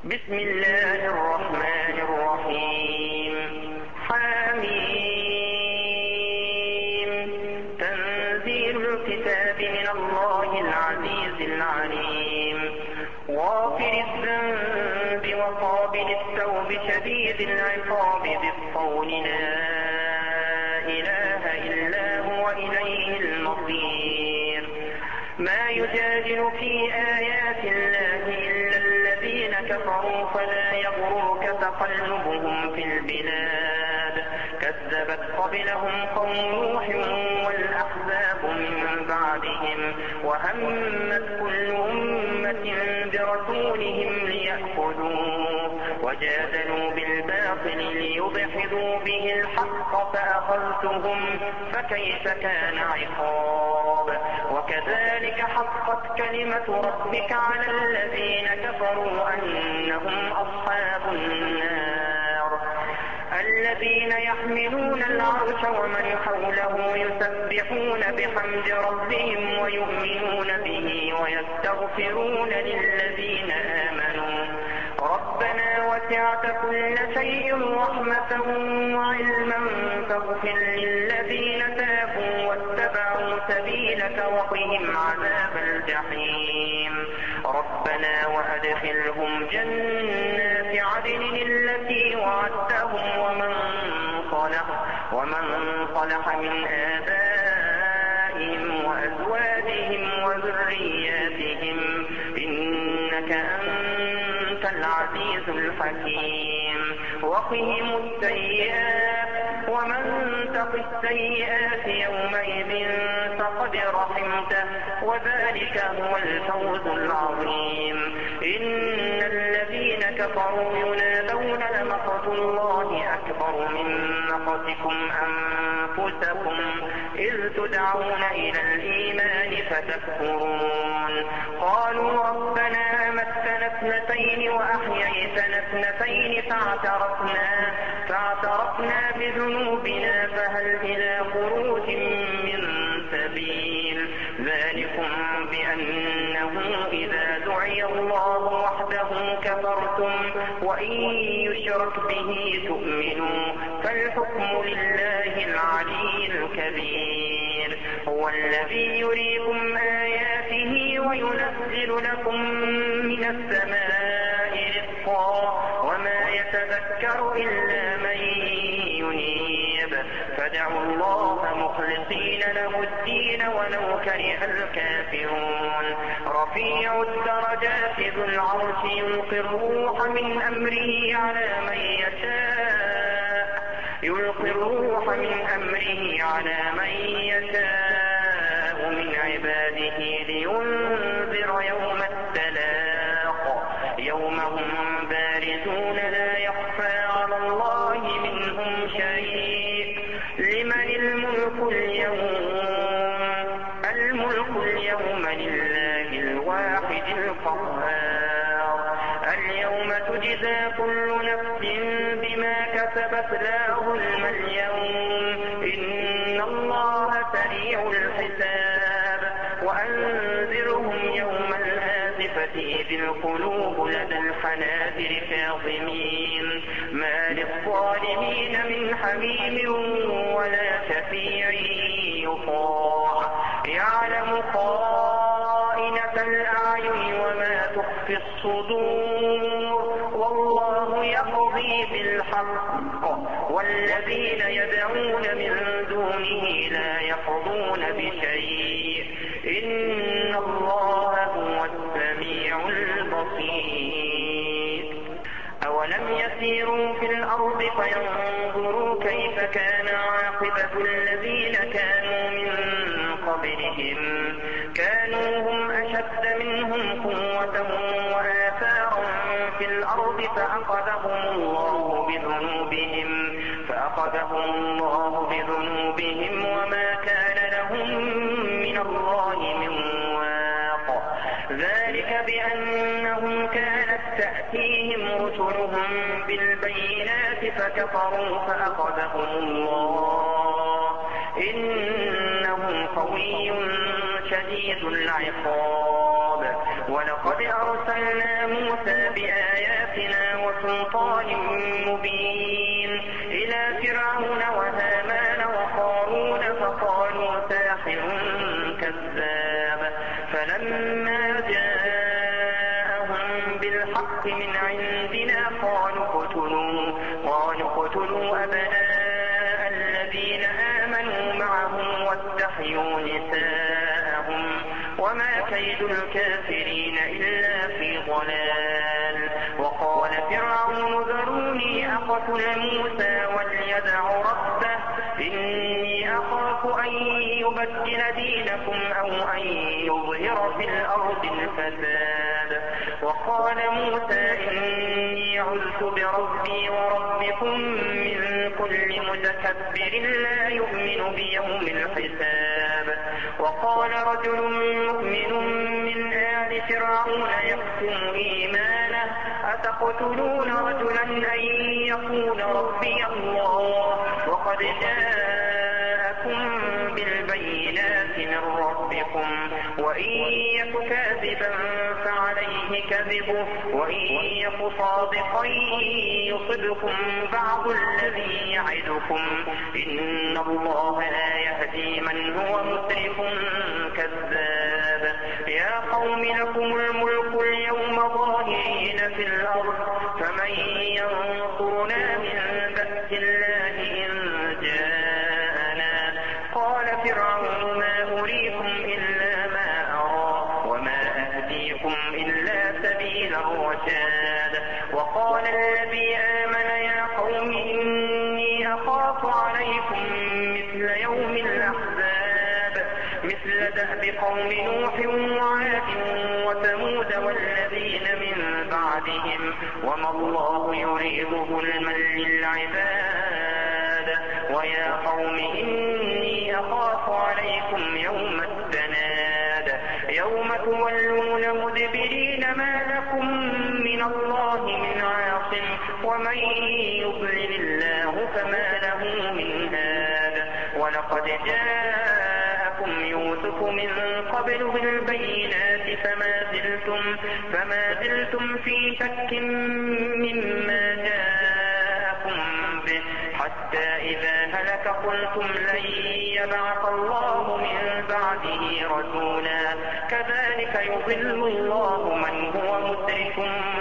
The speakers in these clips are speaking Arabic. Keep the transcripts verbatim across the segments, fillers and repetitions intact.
بسم الله الرحمن الرحيم. حميم. تنزيل الكتاب من الله العزيز العليم. غافر الذنب وقابل التوب شديد العقاب ذي الطول لا إله إلا هو إليه المصير. ما يجادل في آيات الله إلا الذين كفروا فلا يغررك تقلبهم في البلاد. كذبت قبلهم قوم نوح والأحزاب من بعدهم وهمت كل أمة برسولهم ليأخذوه وجادلوا بالباطل ليضحضوا به الحق فأخذتهم فكيف كان عقاب. وكذلك حقت كلمة ربك على الذين كفروا أنهم أصحاب النار. الذين يحملون العرش ومن حوله يسبحون بحمد ربهم ويؤمنون به ويستغفرون للذين آمنوا ربنا وسعت كل شيء رحمة وعلما فاغفر للذين تابوا واتبعوا سبيلك وقهم عذاب الجحيم. ربنا وأدخلهم جنات عدن التي وعدتهم ومن صلح ومن صلح من آبائهم وأزواجهم وذرياتهم إنك أنت العزيز الحكيم. وقهم السيئات ومن تق السيئات يومئذ فقد رحمته وذلك هو الفوز العظيم. إن الذين كفروا ينادون لمقت الله أكبر من مقتكم أنفسكم إذ تدعون إلى الإيمان فتكفرون. قالوا ربنا أمتنا اثنتين وأحييتنا اثنتين فاعترفنا فاعترفنا بذنوبنا فهل إلى خروج من سبيل. ذلكم بأنه إذا دعي الله وحده كفرتم وإن يشرك به تؤمنوا فالحكم لله العلي الكبير. هو الذي يريكم آياته وينزل لكم من السماء رزقا وما يتذكر إلا من ينيب. فادعوا الله مخلصين له الدين ولو كره الكافرون. رفيع الدرجات ذو العرش يلقي الروح من أمره على من يشاء يلقي الروح من أمره على من يشاء من عباده لينذر يوم التلاق يوم هم بارزون لا يخفى على الله منهم شيء. لمن الملك اليوم الملك اليوم لله الواحد القهار. اليوم تجزى كل نفس بما كسبت لا ظلم اليوم إن الله سريع الحساب. وأنذرهم يوم الآزفة إذ القلوب لدى الحناجر كاظمين ما للظالمين من حميم ولا شفيع يطاع. يعلم خائنة الأعين وما تخفي الصدور والله يقضي بالحق والذين يدعون من دونه لا يقضون بشيء إن الله هو السميع البصير. أولم يسيروا في الأرض فينظروا كيف كان عاقبة الذين كانوا من قبلهم كانوا هم أشد منهم قوة وآثارا في الأرض فأخذهم الله بذنوبهم فأخذهم الله بذنوبهم وما كان لهم من الله من واق. ذلك بأنهم كانت تأتيهم رسلهم بالبينات فكفروا فأخذهم الله إنه قوي شديد العقاب. ولقد أرسلنا موسى بآياتنا وسلطان مبين إلى فرعون وهامان وقارون فقالوا ساحر كذاب فلما جاءهم بالحق من عندنا قالوا اقتلوا قالوا اقتلوا أبناء الذين آمنوا معه واستحيوا نساءهم وما كيد الكافرين إلا في ضلال. وقال فرعون ذروني أقتل موسى وليدع ربه إني أخاف أن يبدل دينكم أو أن يظهر في الأرض الفساد. وقال موسى إني عذت بربي وربكم من كل متكبر لا يؤمن بيوم الحساب. وقال رجل مؤمن من آل فرعون يكتم إيمانه أتقتلون رجلا أن يقول ربي الله وقد جاءكم بالبينات من ربكم وإن يك كاذبا فعليه كذبه وإن يك صادقا يصبكم بعض الذي يعدكم إن الله لا يهدي من هو مسرف كذاب. يا قوم لكم الملك اليوم ظاهرين في الأرض فمن ينصرنا من بأس الله إن جاءنا. قال فرعون ما أريكم إلا ما أرى وما أهديكم إلا سبيل الرشاد. وقال الذي آمن يا قوم إني أخاف عليكم مثل يوم الأحزاب مثل دأب قوم نوح وعاد وثمود والذين من بعدهم وما الله يريد ظلما للعباد. ويا قوم إني أخاف عليكم يوم التناد يوم تولون مدبرين ما لكم من الله من عاصم ومن يضلل الله فما له من هاد. ولقد جاءكم يوسف من قبل بالبينات فما زلتم فما زلتم في شك مما جاءكم به حتى إذا هلك قلتم لن يبعث الله من بعده رسولا كذلك يضل الله من هو مسرف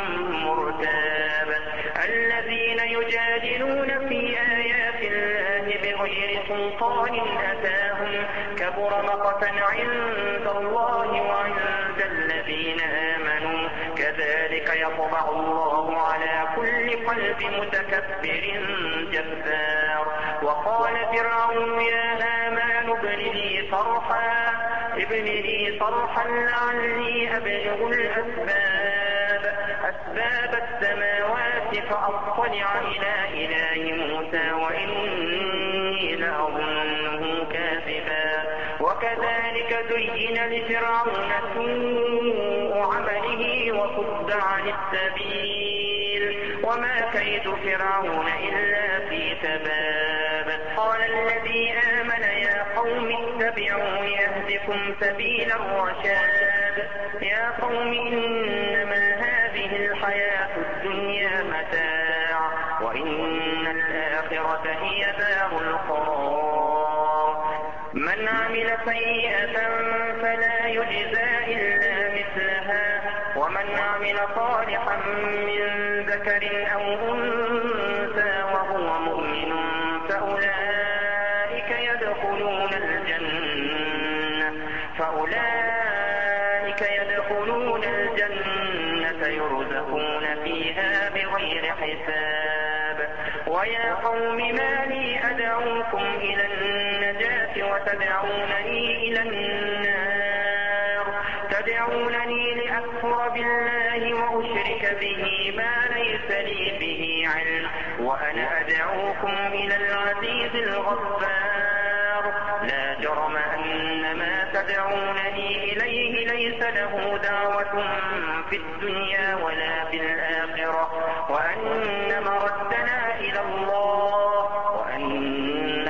مرتاب. الذين يجادلون في آيات الله بغير سلطان أتاهم كبر مقتا عند الله وعند الذين آمنوا كذلك يطبع الله على كل قلب متكبر جبار. وقال فرعون يا هامان ابن لي صرحا ابن لي صرحا لعلي أبلغ الأسباب أسباب السماوات فأطلع إلى إله موسى وإني لأظنه كاذبا. وكذلك زين لفرعون سوء عمله وصد عن السبيل وما كيد فرعون إلا في تباب. قال الذي آمن يا قوم اتبعوا يهدكم سبيل الرشاد. يا قوم إنما هذه الحياة الدنيا متاع وإن الآخرة هي دار القرار. من عمل سيئة فلا يجزى إلا مثلها ومن عمل صالحا من ذكر أو أنثى وهو مؤمن فأولئك يدخلون الجنة فأولئك يدخلون الجنة يرزقون فيها بغير حساب. ويا قوم ما لي أدعوكم إلى النجاة وتدعونني إلى النار تدعونني لأكفر بالله وأشرك به ما ليس لي به علم وأنا أدعوكم إلى العزيز الغفار. لا جرم أن ما تدعونني إليه ليس له دعوة في الدنيا ولا في الآخرة وأن مردنا إلى الله وأن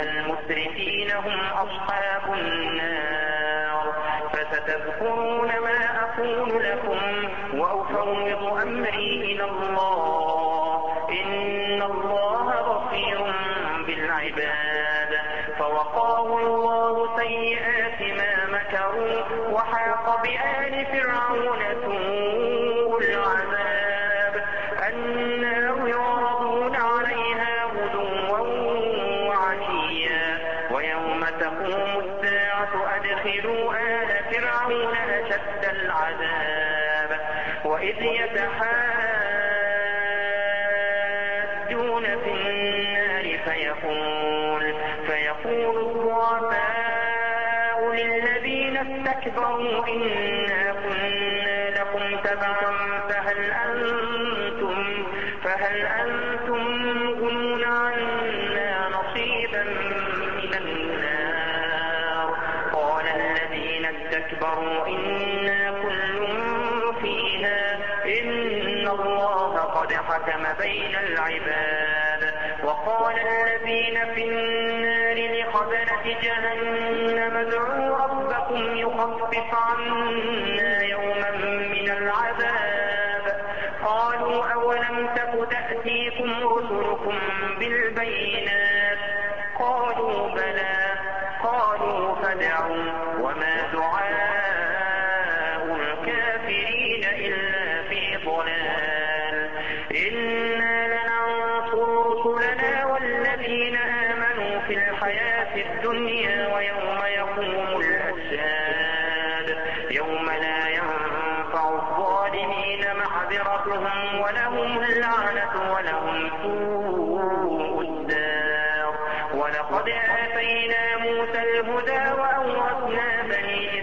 المسرفين هم أصحاب النار. فستذكرون ما أقول أقول لكم وأفوض أمري إلى الله إن الله بصير بالعباد. فوقاه الله سيئات ما مكروا وحاق بآل فرعون سوء العذاب النار يعرضون عليها غدوا وعشيا ويوم تقوم الساعة أدخلوا آل فرعون أشد العذاب وإذ يتحاجون في النار فيقول فيقول الضعفاء للذين استكبروا إنا كنا لكم تبعا فهل أنتم فهل أنتم مغنون عنا نصيبا من النار قال الذين استكبروا إنا كل فيها إن الله قد حكم بين العباد. وقال الذين في النار لخزنة جهنم ادعوا ربكم يخفف عنا يوما من العذاب قالوا أولم تك تأتيكم رسلكم بالبينات قالوا بلى قالوا فادعوا وما دعاء الكافرين إلا في ضلال إنا لننصر رسلنا والذين آمنوا في الحياة الدنيا ويوم يقوم الأشهاد يوم لا ينفع الظالمين معذرتهم ولهم اللعنة ولهم سوء الدار. ولقد آتينا موسى الهدى وأورثنا بني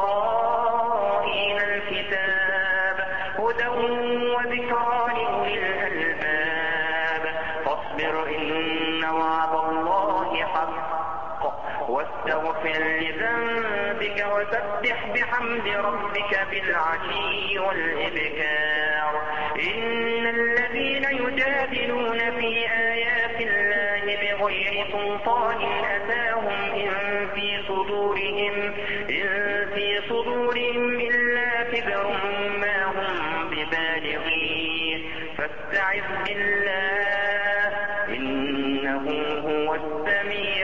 إسرائيل الكتاب هدى وذكرى لأولي الألباب فاصبر إن وعد الله حق واستغفر لذنبك وسبح بحمد ربك بالعشي والإبكار. إن الذين يجادلون في آيات الله بغير سلطان أتاهم إن في صدورهم إن في صدورهم إلا كبر ما هم ببالغيه فاستعذ بالله إنه هو السميع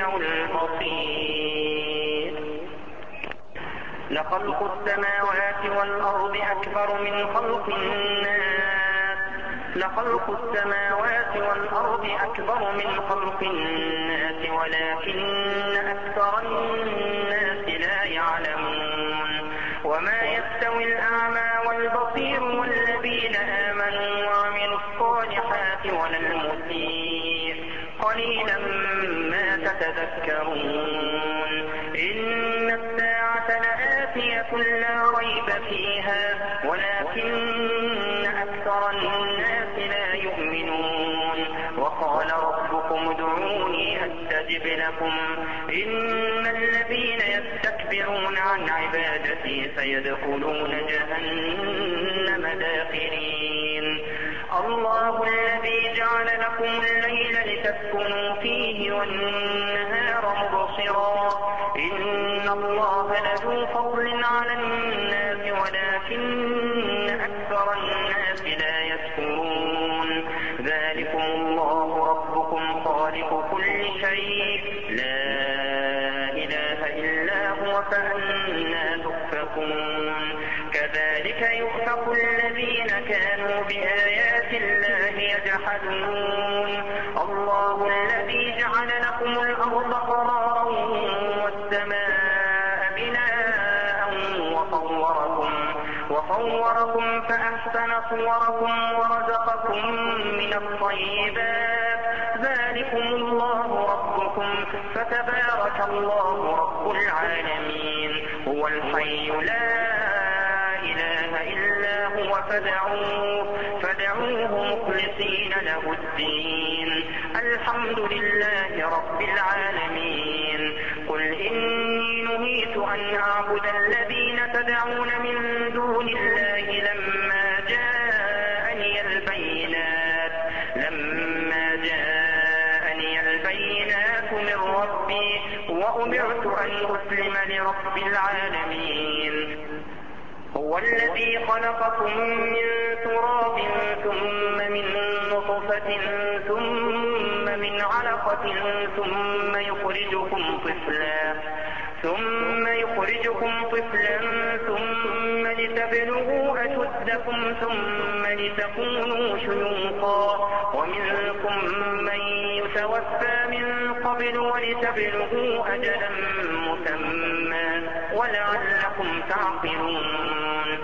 البصير. لخلق السماوات والأرض أكبر من خلق الناس لخلق السماوات والأرض أكبر من خلق الناس ولكن أكثر الناس لا يعلمون. وما يستوي الأعمى والبصير والذين آمنوا وعملوا الصالحات ولا المسيء قليلا ما تتذكرون. إن الساعة لآتية لا ريب فيها ولكن أكثر الناس لا يؤمنون. وقال ربكم ادعوني أستجب لكم إن الذين يستكبرون عن عبادتي سيدخلون جهنم داخرين. الله الذي جعل لكم الليل لتسكنوا فيه والنهار مبصرا إن الله لذو فضل على الناس ولكن أكثر الناس لا يشكرون. ذلكم الله ربكم خالق كل شيء لا إله إلا هو فأنى تؤفكون. كذلك يؤفك الذين كانوا بآيات الله يجحدون. الله الذي جعل لكم الأرض قرارا والسماء بناء وصوركم وصوركم فأحسن صوركم ورزقكم من الطيبات ذلكم الله ربكم فتبارك الله رب العالمين. هو الحي لا إله إلا هو فادعوه فادعوه مخلصين له الدين الحمد لله رب العالمين. قل إني نهيت أن أعبد الذين تدعون من دون الله لما جاءني البينات لما جاءني البينات من ربي وأمرت أن أسلم لرب العالمين. هو الذي خلقكم من تراب ثم من نطفة ثم من علقة ثم يخرجكم طفلا ثم يخرجكم طفلا ثم لتبلغوا أشدكم ثم لتكونوا شيوخا ومنكم من يتوفى من قبل ولتبلغوا أجلا مسمى ولعلكم تعقلون.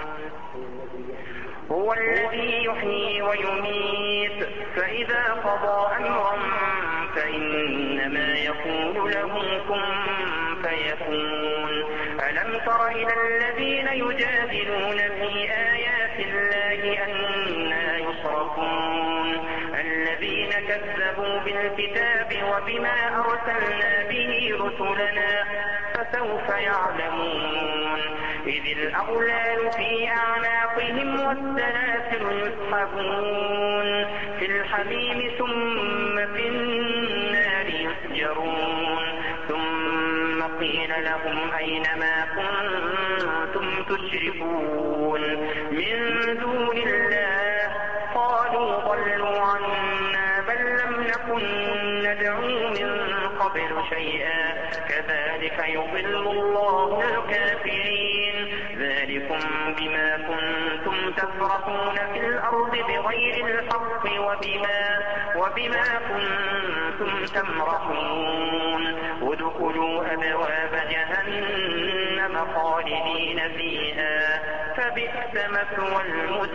هو الذي يحيي ويميت فإذا قضى أمرا فإنما يقول له كن فيكون. ألم تر إلى الذين يجادلون في آيات الله أنى يصرفون الذين كذبوا بالكتاب وبما أرسلنا به رسلنا فسوف يعلمون إذ الأغلال في أعناقهم والسلاسل يسحبون في الحميم ثم في النار يسجرون ثم قيل لهم أين ما كنتم تشركون من دون الله قالوا ضلوا عنا بل لم نكن ندعو من قبل شيئا كذلك يضل الله الكافرين ذلكم بما كنتم تفرحون في الأرض بغير الحق وبما, وبما كنتم تمرحون ادخلوا أبواب جهنم خالدين فيها فبئس مثوى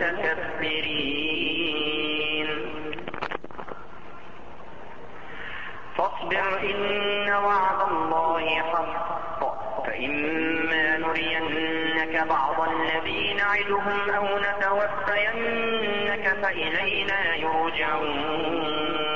المتكبرين. فاصبر إن وعد الله حق فإما نرينك بعض الذي نعدهم أو نتوفينك فإلينا يرجعون.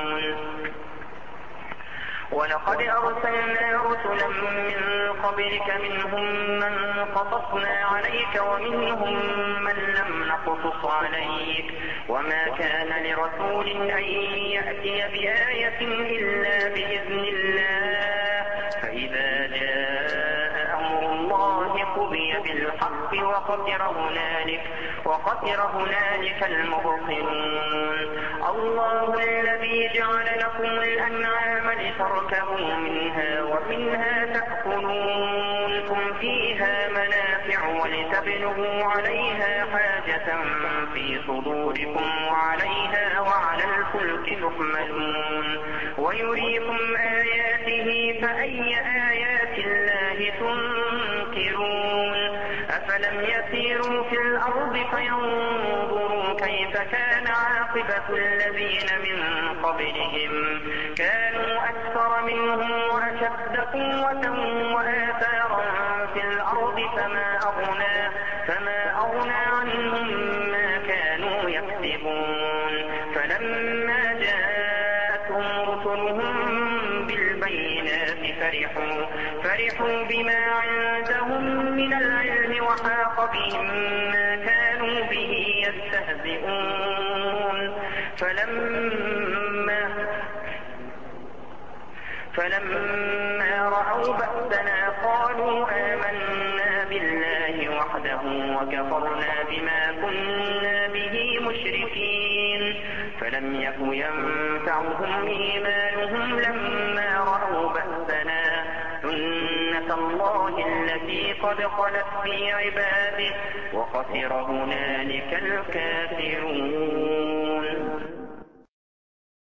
ولقد أرسلنا رسلا من قبلك منهم من قصصنا عليك ومنهم من لم نقصص عليك وما كان لرسول أن يأتي بآية إلا بإذن الله فإذا جاء أمر الله قضي بالحق وخسر هنالك وخسر هنالك المبطلون. الله الذي جعل لكم الأنعام لتركبوا منها ومنها تأكلون ثم فيها منافع ولتبلغوا عليها حاجة في صدوركم وعليها وعلى الفلك تحملون ويريكم آياته فأي آيات الله تنكرون. أفلم يسيروا في الأرض فينظروا كيف كان عاقبة الذين من قبلهم كانوا أكثر منهم وأشد قوة وآثارا في الأرض فما أغنى, فما أغنى عنهم ما كانوا يكسبون. فلما جاءتهم رسلهم بالبينات فرحوا, فرحوا بما عندهم من العلم وحاق بهم ما كانوا به يستهزئون. فلما فلما رأوا بأسنا قالوا آمنا بالله وحده وكفرنا بما كنا به مشركين. فلم يك ينفعهم إيمانهم لما رأوا بأسنا سنة الله التي قد خلت في عباده وخسر هنالك الكافرون.